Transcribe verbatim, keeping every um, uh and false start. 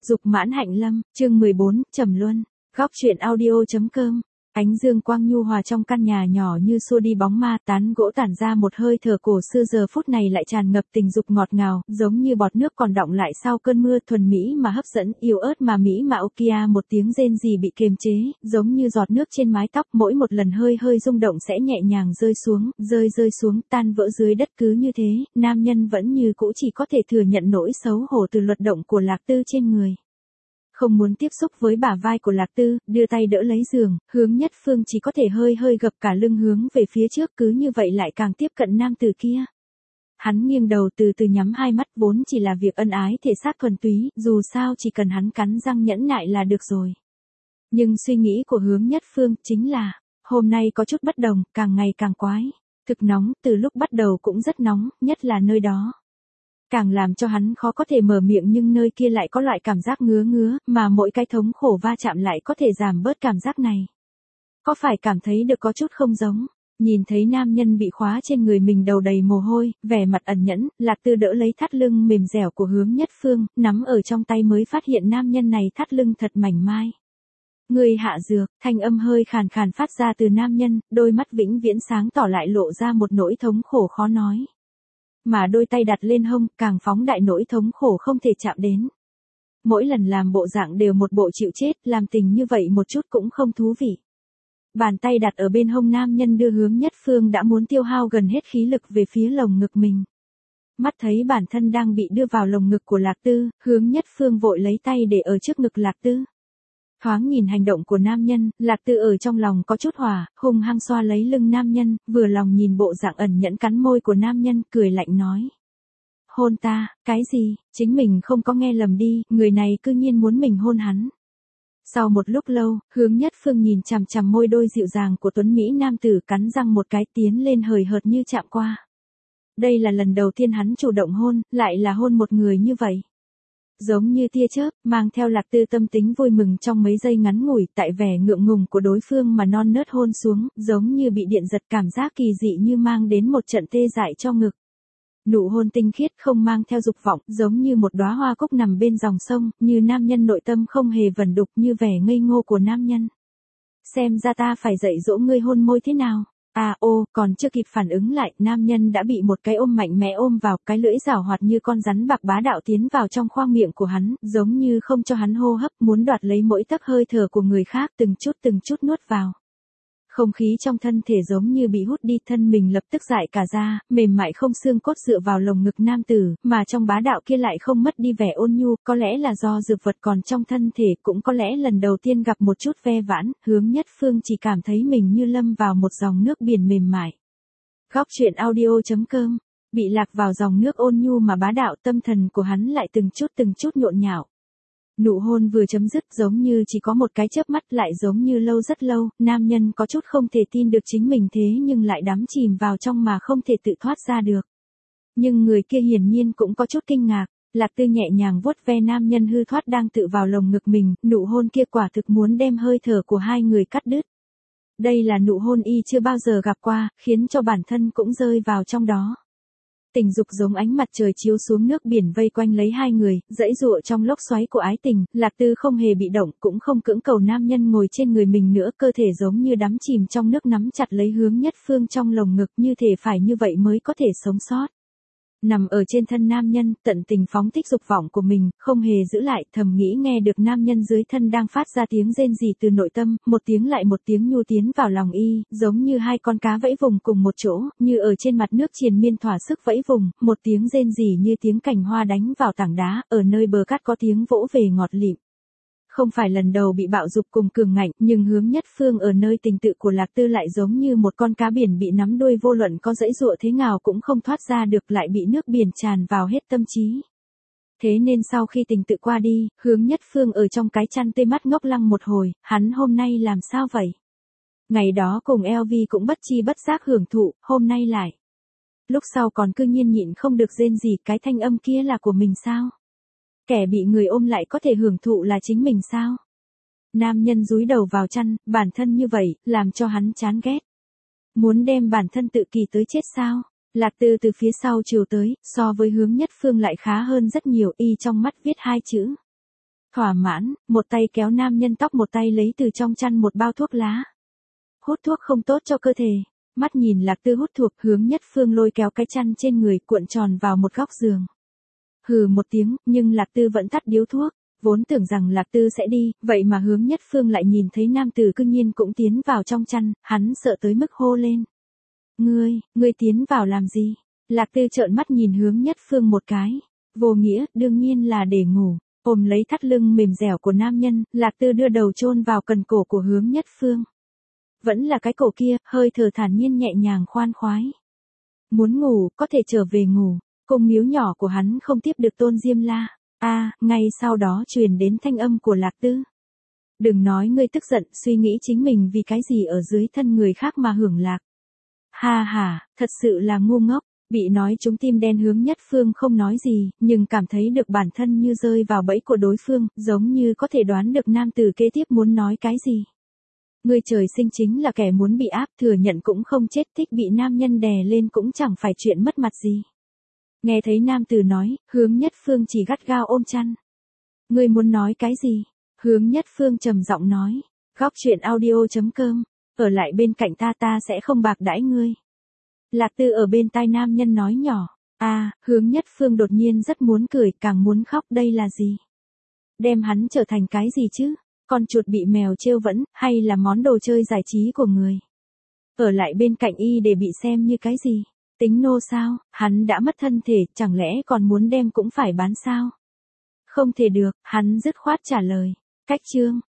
Dục mãn hạnh lâm, chương mười bốn, Trầm Luân, góc truyện audio.com. Ánh dương quang nhu hòa trong căn nhà nhỏ như xua đi bóng ma, tán gỗ tản ra một hơi thở cổ xưa giờ phút này lại tràn ngập tình dục ngọt ngào, giống như bọt nước còn đọng lại sau cơn mưa, thuần mỹ mà hấp dẫn, yếu ớt mà mỹ mà Okia, một tiếng rên rỉ bị kiềm chế, giống như giọt nước trên mái tóc, mỗi một lần hơi hơi rung động sẽ nhẹ nhàng rơi xuống, rơi rơi xuống, tan vỡ dưới đất. Cứ như thế, nam nhân vẫn như cũ chỉ có thể thừa nhận nỗi xấu hổ từ luật động của Lạc Tư trên người. Không muốn tiếp xúc với bả vai của Lạc Tư, đưa tay đỡ lấy giường, Hướng Nhất Phương chỉ có thể hơi hơi gập cả lưng hướng về phía trước, cứ như vậy lại càng tiếp cận nam tử kia. Hắn nghiêng đầu từ từ nhắm hai mắt, vốn chỉ là việc ân ái thể xác thuần túy, dù sao chỉ cần hắn cắn răng nhẫn nại là được rồi. Nhưng suy nghĩ của Hướng Nhất Phương chính là, hôm nay có chút bất đồng, càng ngày càng quái. Thực nóng, từ lúc bắt đầu cũng rất nóng, nhất là nơi đó. Càng làm cho hắn khó có thể mở miệng, nhưng nơi kia lại có loại cảm giác ngứa ngứa, mà mỗi cái thống khổ va chạm lại có thể giảm bớt cảm giác này. Có phải cảm thấy được có chút không giống? Nhìn thấy nam nhân bị khóa trên người mình đầu đầy mồ hôi, vẻ mặt ẩn nhẫn, Lạc Tư đỡ lấy thắt lưng mềm dẻo của Hướng Nhất Phương, nắm ở trong tay mới phát hiện nam nhân này thắt lưng thật mảnh mai. Người hạ dược, thanh âm hơi khàn khàn phát ra từ nam nhân, đôi mắt vĩnh viễn sáng tỏ lại lộ ra một nỗi thống khổ khó nói. Mà đôi tay đặt lên hông, càng phóng đại nỗi thống khổ không thể chạm đến. Mỗi lần làm bộ dạng đều một bộ chịu chết, làm tình như vậy một chút cũng không thú vị. Bàn tay đặt ở bên hông nam nhân đưa Hướng Nhất Phương đã muốn tiêu hao gần hết khí lực về phía lồng ngực mình. Mắt thấy bản thân đang bị đưa vào lồng ngực của Lạc Tư, Hướng Nhất Phương vội lấy tay để ở trước ngực Lạc Tư. Thoáng nhìn hành động của nam nhân, Lạc Tư ở trong lòng có chút hỏa, hung hăng xoa lấy lưng nam nhân, vừa lòng nhìn bộ dạng ẩn nhẫn cắn môi của nam nhân, cười lạnh nói. Hôn ta, cái gì, chính mình không có nghe lầm đi, người này cư nhiên muốn mình hôn hắn. Sau một lúc lâu, Hướng Nhất Phương nhìn chằm chằm môi đôi dịu dàng của tuấn Mỹ nam tử, cắn răng một cái tiến lên hời hợt như chạm qua. Đây là lần đầu tiên hắn chủ động hôn, lại là hôn một người như vậy. Giống như tia chớp, mang theo Lạc Tư tâm tính vui mừng trong mấy giây ngắn ngủi, tại vẻ ngượng ngùng của đối phương mà non nớt hôn xuống, giống như bị điện giật, cảm giác kỳ dị như mang đến một trận tê dại cho ngực. Nụ hôn tinh khiết không mang theo dục vọng, giống như một đóa hoa cúc nằm bên dòng sông, như nam nhân nội tâm không hề vẩn đục, như vẻ ngây ngô của nam nhân. Xem ra ta phải dạy dỗ ngươi hôn môi thế nào. À ô, còn chưa kịp phản ứng lại, nam nhân đã bị một cái ôm mạnh mẽ ôm vào, cái lưỡi rảo hoạt như con rắn bạc bá đạo tiến vào trong khoang miệng của hắn, giống như không cho hắn hô hấp, muốn đoạt lấy mỗi tấc hơi thở của người khác, từng chút từng chút nuốt vào. Không khí trong thân thể giống như bị hút đi, thân mình lập tức dại cả ra, mềm mại không xương cốt dựa vào lồng ngực nam tử, mà trong bá đạo kia lại không mất đi vẻ ôn nhu, có lẽ là do dược vật còn trong thân thể, cũng có lẽ lần đầu tiên gặp một chút ve vãn, Hướng Nhất Phương chỉ cảm thấy mình như lâm vào một dòng nước biển mềm mại. Góc truyện audio.com, bị lạc vào dòng nước ôn nhu mà bá đạo, tâm thần của hắn lại từng chút từng chút nhộn nhạo. Nụ hôn vừa chấm dứt giống như chỉ có một cái chớp mắt, lại giống như lâu rất lâu, nam nhân có chút không thể tin được chính mình thế nhưng lại đắm chìm vào trong mà không thể tự thoát ra được. Nhưng người kia hiển nhiên cũng có chút kinh ngạc, Lạc Tư nhẹ nhàng vuốt ve nam nhân hư thoát đang tự vào lồng ngực mình, nụ hôn kia quả thực muốn đem hơi thở của hai người cắt đứt. Đây là nụ hôn y chưa bao giờ gặp qua, khiến cho bản thân cũng rơi vào trong đó. Tình dục giống ánh mặt trời chiếu xuống nước biển vây quanh lấy hai người, dãy dụa trong lốc xoáy của ái tình, Lạc Tư không hề bị động, cũng không cưỡng cầu nam nhân ngồi trên người mình nữa, cơ thể giống như đắm chìm trong nước, nắm chặt lấy Hướng Nhất Phương trong lồng ngực, như thể phải như vậy mới có thể sống sót. Nằm ở trên thân nam nhân, tận tình phóng thích dục vọng của mình, không hề giữ lại, thầm nghĩ nghe được nam nhân dưới thân đang phát ra tiếng rên rỉ từ nội tâm, một tiếng lại một tiếng nhu tiến vào lòng y, giống như hai con cá vẫy vùng cùng một chỗ, như ở trên mặt nước triền miên thỏa sức vẫy vùng, một tiếng rên rỉ như tiếng cành hoa đánh vào tảng đá, ở nơi bờ cát có tiếng vỗ về ngọt lịm. Không phải lần đầu bị bạo dục cùng cường ngạnh, nhưng Hướng Nhất Phương ở nơi tình tự của Lạc Tư lại giống như một con cá biển bị nắm đuôi, vô luận có dãy dụa thế nào cũng không thoát ra được, lại bị nước biển tràn vào hết tâm trí. Thế nên sau khi tình tự qua đi, Hướng Nhất Phương ở trong cái chăn tê mắt ngốc lăng một hồi, hắn hôm nay làm sao vậy? Ngày đó cùng eo vi cũng bất chi bất giác hưởng thụ, hôm nay lại. Lúc sau còn cư nhiên nhịn không được rên rỉ, cái thanh âm kia là của mình sao? Kẻ bị người ôm lại có thể hưởng thụ là chính mình sao? Nam nhân dúi đầu vào chăn, bản thân như vậy, làm cho hắn chán ghét. Muốn đem bản thân tự kỳ tới chết sao? Lạc Tư từ phía sau chiều tới, so với Hướng Nhất Phương lại khá hơn rất nhiều, y trong mắt viết hai chữ. Thỏa mãn, một tay kéo nam nhân tóc một tay lấy từ trong chăn một bao thuốc lá. Hút thuốc không tốt cho cơ thể. Mắt nhìn Lạc Tư hút thuốc, Hướng Nhất Phương lôi kéo cái chăn trên người cuộn tròn vào một góc giường. Hừ một tiếng, nhưng Lạc Tư vẫn tắt điếu thuốc. Vốn tưởng rằng Lạc Tư sẽ đi, vậy mà Hướng Nhất Phương lại nhìn thấy nam tử cư nhiên cũng tiến vào trong chăn, hắn sợ tới mức hô lên. Ngươi, ngươi tiến vào làm gì? Lạc Tư trợn mắt nhìn Hướng Nhất Phương một cái. Vô nghĩa, đương nhiên là để ngủ. Ôm lấy thắt lưng mềm dẻo của nam nhân, Lạc Tư đưa đầu chôn vào cần cổ của Hướng Nhất Phương. Vẫn là cái cổ kia, hơi thở thản nhiên nhẹ nhàng khoan khoái. Muốn ngủ, có thể trở về ngủ. Cung miếu nhỏ của hắn không tiếp được Tôn Diêm La. A, à, ngay sau đó truyền đến thanh âm của Lạc Tư. Đừng nói ngươi tức giận, suy nghĩ chính mình vì cái gì ở dưới thân người khác mà hưởng lạc. Ha ha, thật sự là ngu ngốc. Bị nói trúng tim đen Hướng Nhất Phương không nói gì, nhưng cảm thấy được bản thân như rơi vào bẫy của đối phương, giống như có thể đoán được nam tử kế tiếp muốn nói cái gì. Ngươi trời sinh chính là kẻ muốn bị áp, thừa nhận cũng không chết, thích bị nam nhân đè lên cũng chẳng phải chuyện mất mặt gì. Nghe thấy nam tử nói, Hướng Nhất Phương chỉ gắt gao ôm chăn. Ngươi muốn nói cái gì? Hướng Nhất Phương trầm giọng nói. Góc truyện audio chấm com. Ở lại bên cạnh ta ta sẽ không bạc đãi ngươi. Lạc Tư ở bên tai nam nhân nói nhỏ. À, Hướng Nhất Phương đột nhiên rất muốn cười, càng muốn khóc, đây là gì? Đem hắn trở thành cái gì chứ? Con chuột bị mèo trêu vẫn, hay là món đồ chơi giải trí của người? Ở lại bên cạnh y để bị xem như cái gì? Tính nô sao? Hắn đã mất thân thể, chẳng lẽ còn muốn đem cũng phải bán sao? Không thể được, hắn dứt khoát trả lời. Cách chương.